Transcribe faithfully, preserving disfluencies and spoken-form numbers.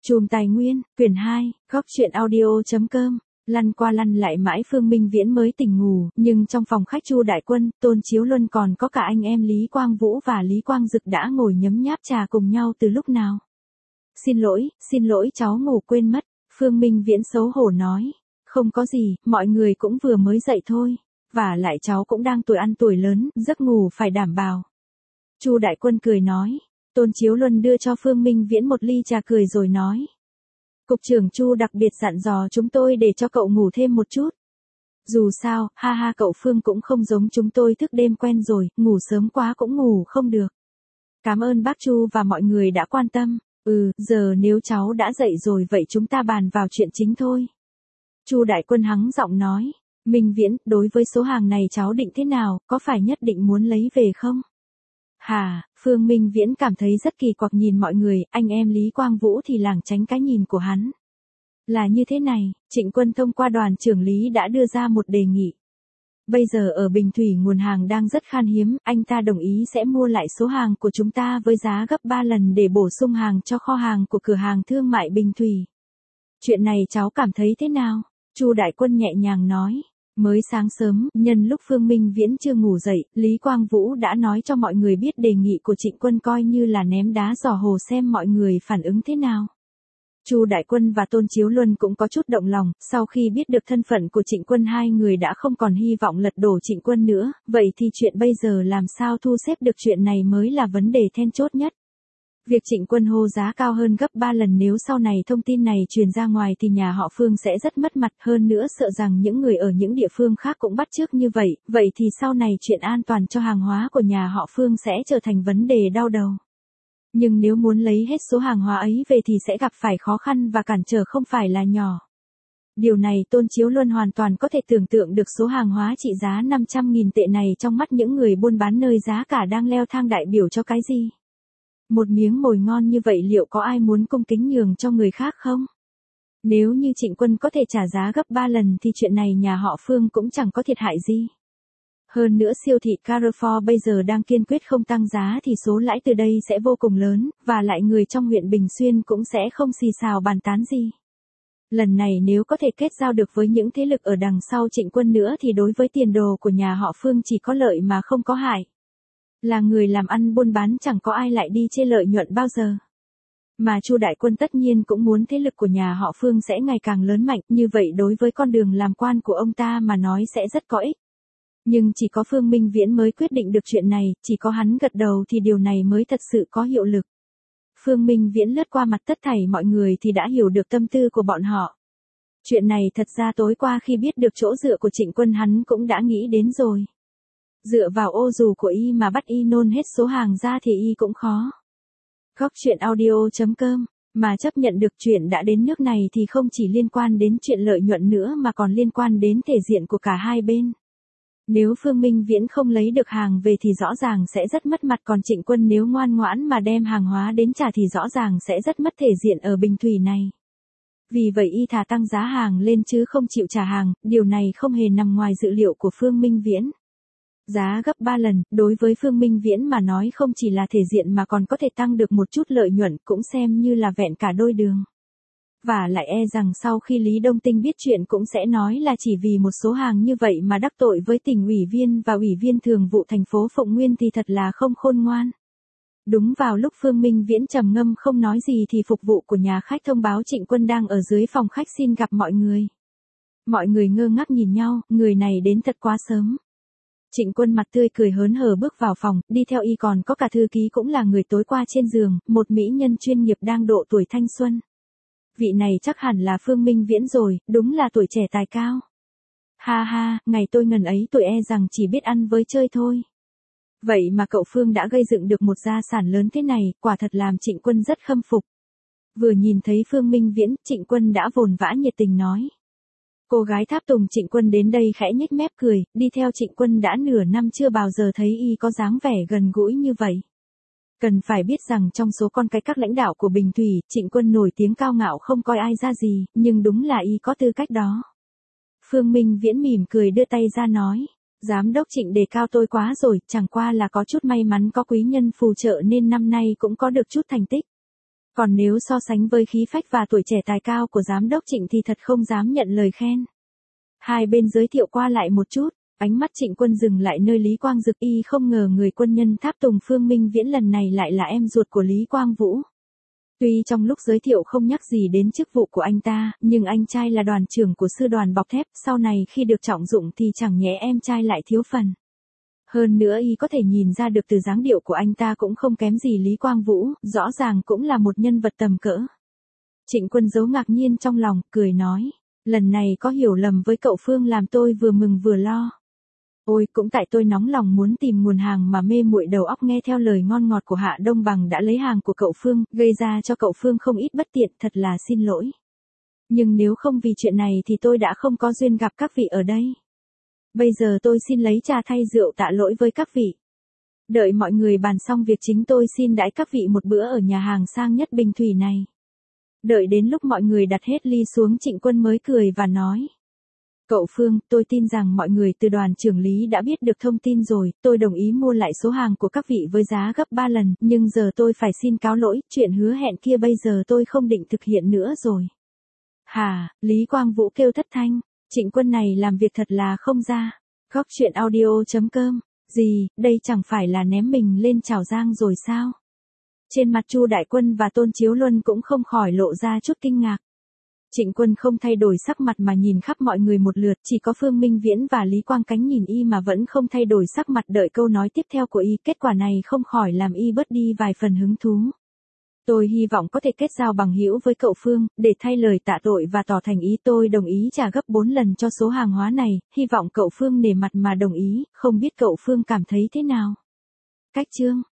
Chùm Tài Nguyên, quyển hai, góc truyện audio chấm com. Lăn qua lăn lại mãi Phương Minh Viễn mới tỉnh ngủ, nhưng trong phòng khách Chu Đại Quân, Tôn Chiếu Luân còn có cả anh em Lý Quang Vũ và Lý Quang Dực đã ngồi nhấm nháp trà cùng nhau từ lúc nào. Xin lỗi, xin lỗi cháu ngủ quên mất, Phương Minh Viễn xấu hổ nói. Không có gì, mọi người cũng vừa mới dậy thôi, và lại cháu cũng đang tuổi ăn tuổi lớn, giấc ngủ phải đảm bảo. Chu Đại Quân cười nói. Tôn Chiếu Luân đưa cho Phương Minh Viễn một ly trà cười rồi nói. Cục trưởng Chu đặc biệt dặn dò chúng tôi để cho cậu ngủ thêm một chút. Dù sao, ha ha cậu Phương cũng không giống chúng tôi thức đêm quen rồi, ngủ sớm quá cũng ngủ không được. Cảm ơn bác Chu và mọi người đã quan tâm. Ừ, giờ nếu cháu đã dậy rồi vậy chúng ta bàn vào chuyện chính thôi. Chu Đại Quân hắng giọng nói. Minh Viễn, đối với số hàng này cháu định thế nào, có phải nhất định muốn lấy về không? Hà, Phương Minh Viễn cảm thấy rất kỳ quặc nhìn mọi người, anh em Lý Quang Vũ thì lảng tránh cái nhìn của hắn. Là như thế này, Trịnh Quân thông qua đoàn trưởng Lý đã đưa ra một đề nghị. Bây giờ ở Bình Thủy nguồn hàng đang rất khan hiếm, anh ta đồng ý sẽ mua lại số hàng của chúng ta với giá gấp ba lần để bổ sung hàng cho kho hàng của cửa hàng thương mại Bình Thủy. Chuyện này cháu cảm thấy thế nào? Chu Đại Quân nhẹ nhàng nói. Mới sáng sớm, nhân lúc Phương Minh Viễn chưa ngủ dậy, Lý Quang Vũ đã nói cho mọi người biết đề nghị của Trịnh Quân coi như là ném đá dò hồ xem mọi người phản ứng thế nào. Chu Đại Quân và Tôn Chiếu Luân cũng có chút động lòng, sau khi biết được thân phận của Trịnh Quân hai người đã không còn hy vọng lật đổ Trịnh Quân nữa, vậy thì chuyện bây giờ làm sao thu xếp được chuyện này mới là vấn đề then chốt nhất. Việc Trịnh Quân hô giá cao hơn gấp ba lần nếu sau này thông tin này truyền ra ngoài thì nhà họ Phương sẽ rất mất mặt, hơn nữa sợ rằng những người ở những địa phương khác cũng bắt chước như vậy, vậy thì sau này chuyện an toàn cho hàng hóa của nhà họ Phương sẽ trở thành vấn đề đau đầu. Nhưng nếu muốn lấy hết số hàng hóa ấy về thì sẽ gặp phải khó khăn và cản trở không phải là nhỏ. Điều này Tôn Chiếu Luân hoàn toàn có thể tưởng tượng được số hàng hóa trị giá năm trăm nghìn tệ này trong mắt những người buôn bán nơi giá cả đang leo thang đại biểu cho cái gì. Một miếng mồi ngon như vậy liệu có ai muốn cung kính nhường cho người khác không? Nếu như Trịnh Quân có thể trả giá gấp ba lần thì chuyện này nhà họ Phương cũng chẳng có thiệt hại gì. Hơn nữa siêu thị Carrefour bây giờ đang kiên quyết không tăng giá thì số lãi từ đây sẽ vô cùng lớn, và lại người trong huyện Bình Xuyên cũng sẽ không xì xào bàn tán gì. Lần này nếu có thể kết giao được với những thế lực ở đằng sau Trịnh Quân nữa thì đối với tiền đồ của nhà họ Phương chỉ có lợi mà không có hại. Là người làm ăn buôn bán chẳng có ai lại đi chê lợi nhuận bao giờ. Mà Chu Đại Quân tất nhiên cũng muốn thế lực của nhà họ Phương sẽ ngày càng lớn mạnh, như vậy đối với con đường làm quan của ông ta mà nói sẽ rất có ích. Nhưng chỉ có Phương Minh Viễn mới quyết định được chuyện này, chỉ có hắn gật đầu thì điều này mới thật sự có hiệu lực. Phương Minh Viễn lướt qua mặt tất thảy mọi người thì đã hiểu được tâm tư của bọn họ. Chuyện này thật ra tối qua khi biết được chỗ dựa của Trịnh Quân hắn cũng đã nghĩ đến rồi. Dựa vào ô dù của y mà bắt y nôn hết số hàng ra thì y cũng khó. Góc truyện audio chấm com, mà chấp nhận được chuyện đã đến nước này thì không chỉ liên quan đến chuyện lợi nhuận nữa mà còn liên quan đến thể diện của cả hai bên. Nếu Phương Minh Viễn không lấy được hàng về thì rõ ràng sẽ rất mất mặt, còn Trịnh Quân nếu ngoan ngoãn mà đem hàng hóa đến trả thì rõ ràng sẽ rất mất thể diện ở Bình Thủy này. Vì vậy y thà tăng giá hàng lên chứ không chịu trả hàng, điều này không hề nằm ngoài dự liệu của Phương Minh Viễn. Giá gấp ba lần, đối với Phương Minh Viễn mà nói không chỉ là thể diện mà còn có thể tăng được một chút lợi nhuận, cũng xem như là vẹn cả đôi đường. Và lại e rằng sau khi Lý Đông Tinh biết chuyện cũng sẽ nói là chỉ vì một số hàng như vậy mà đắc tội với tỉnh ủy viên và ủy viên thường vụ thành phố Phụng Nguyên thì thật là không khôn ngoan. Đúng vào lúc Phương Minh Viễn trầm ngâm không nói gì thì phục vụ của nhà khách thông báo Trịnh Quân đang ở dưới phòng khách xin gặp mọi người. Mọi người ngơ ngác nhìn nhau, người này đến thật quá sớm. Trịnh Quân mặt tươi cười hớn hở bước vào phòng, đi theo y còn có cả thư ký cũng là người tối qua trên giường, một mỹ nhân chuyên nghiệp đang độ tuổi thanh xuân. Vị này chắc hẳn là Phương Minh Viễn rồi, đúng là tuổi trẻ tài cao. Ha ha, ngày tôi ngần ấy tuổi e rằng chỉ biết ăn với chơi thôi. Vậy mà cậu Phương đã gây dựng được một gia sản lớn thế này, quả thật làm Trịnh Quân rất khâm phục. Vừa nhìn thấy Phương Minh Viễn, Trịnh Quân đã vồn vã nhiệt tình nói. Cô gái tháp tùng Trịnh Quân đến đây khẽ nhếch mép cười, đi theo Trịnh Quân đã nửa năm chưa bao giờ thấy y có dáng vẻ gần gũi như vậy. Cần phải biết rằng trong số con cái các lãnh đạo của Bình Thủy, Trịnh Quân nổi tiếng cao ngạo không coi ai ra gì, nhưng đúng là y có tư cách đó. Phương Minh Viễn mỉm cười đưa tay ra nói, giám đốc Trịnh đề cao tôi quá rồi, chẳng qua là có chút may mắn có quý nhân phù trợ nên năm nay cũng có được chút thành tích. Còn nếu so sánh với khí phách và tuổi trẻ tài cao của giám đốc Trịnh thì thật không dám nhận lời khen. Hai bên giới thiệu qua lại một chút, ánh mắt Trịnh Quân dừng lại nơi Lý Quang Dực, y không ngờ người quân nhân tháp tùng Phương Minh Viễn lần này lại là em ruột của Lý Quang Vũ. Tuy trong lúc giới thiệu không nhắc gì đến chức vụ của anh ta, nhưng anh trai là đoàn trưởng của sư đoàn bọc thép, sau này khi được trọng dụng thì chẳng nhẽ em trai lại thiếu phần. Hơn nữa y có thể nhìn ra được từ dáng điệu của anh ta cũng không kém gì Lý Quang Vũ, rõ ràng cũng là một nhân vật tầm cỡ. Trịnh Quân giấu ngạc nhiên trong lòng, cười nói, lần này có hiểu lầm với cậu Phương làm tôi vừa mừng vừa lo. Ôi, cũng tại tôi nóng lòng muốn tìm nguồn hàng mà mê muội đầu óc nghe theo lời ngon ngọt của Hạ Đông Bằng đã lấy hàng của cậu Phương, gây ra cho cậu Phương không ít bất tiện, thật là xin lỗi. Nhưng nếu không vì chuyện này thì tôi đã không có duyên gặp các vị ở đây. Bây giờ tôi xin lấy trà thay rượu tạ lỗi với các vị. Đợi mọi người bàn xong việc chính tôi xin đãi các vị một bữa ở nhà hàng sang nhất Bình Thủy này. Đợi đến lúc mọi người đặt hết ly xuống, Trịnh Quân mới cười và nói. Cậu Phương, tôi tin rằng mọi người từ đoàn trưởng Lý đã biết được thông tin rồi, tôi đồng ý mua lại số hàng của các vị với giá gấp ba lần, nhưng giờ tôi phải xin cáo lỗi, chuyện hứa hẹn kia bây giờ tôi không định thực hiện nữa rồi. Hà, Lý Quang Vũ kêu thất thanh, Trịnh Quân này làm việc thật là không ra. Góc truyện audio chấm com, gì, đây chẳng phải là ném mình lên chảo giang rồi sao? Trên mặt Chu Đại Quân và Tôn Chiếu Luân cũng không khỏi lộ ra chút kinh ngạc. Trịnh Quân không thay đổi sắc mặt mà nhìn khắp mọi người một lượt, chỉ có Phương Minh Viễn và Lý Quang Cánh nhìn y mà vẫn không thay đổi sắc mặt đợi câu nói tiếp theo của y, kết quả này không khỏi làm y bớt đi vài phần hứng thú. Tôi hy vọng có thể kết giao bằng hữu với cậu Phương, để thay lời tạ tội và tỏ thành ý tôi đồng ý trả gấp bốn lần cho số hàng hóa này, hy vọng cậu Phương nể mặt mà đồng ý, không biết cậu Phương cảm thấy thế nào. Cách chương